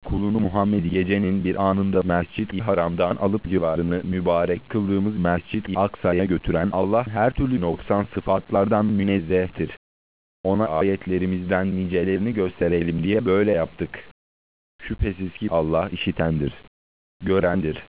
kulunu Muhammed'i gecenin bir anında Mescid-i Haram'dan alıp civarını mübarek kıldığımız Mescid-i Aksa'ya götüren Allah her türlü noksan sıfatlardan münezzehtir. Ona ayetlerimizden nicelerini gösterelim diye böyle yaptık. Şüphesiz ki Allah işitendir, görendir.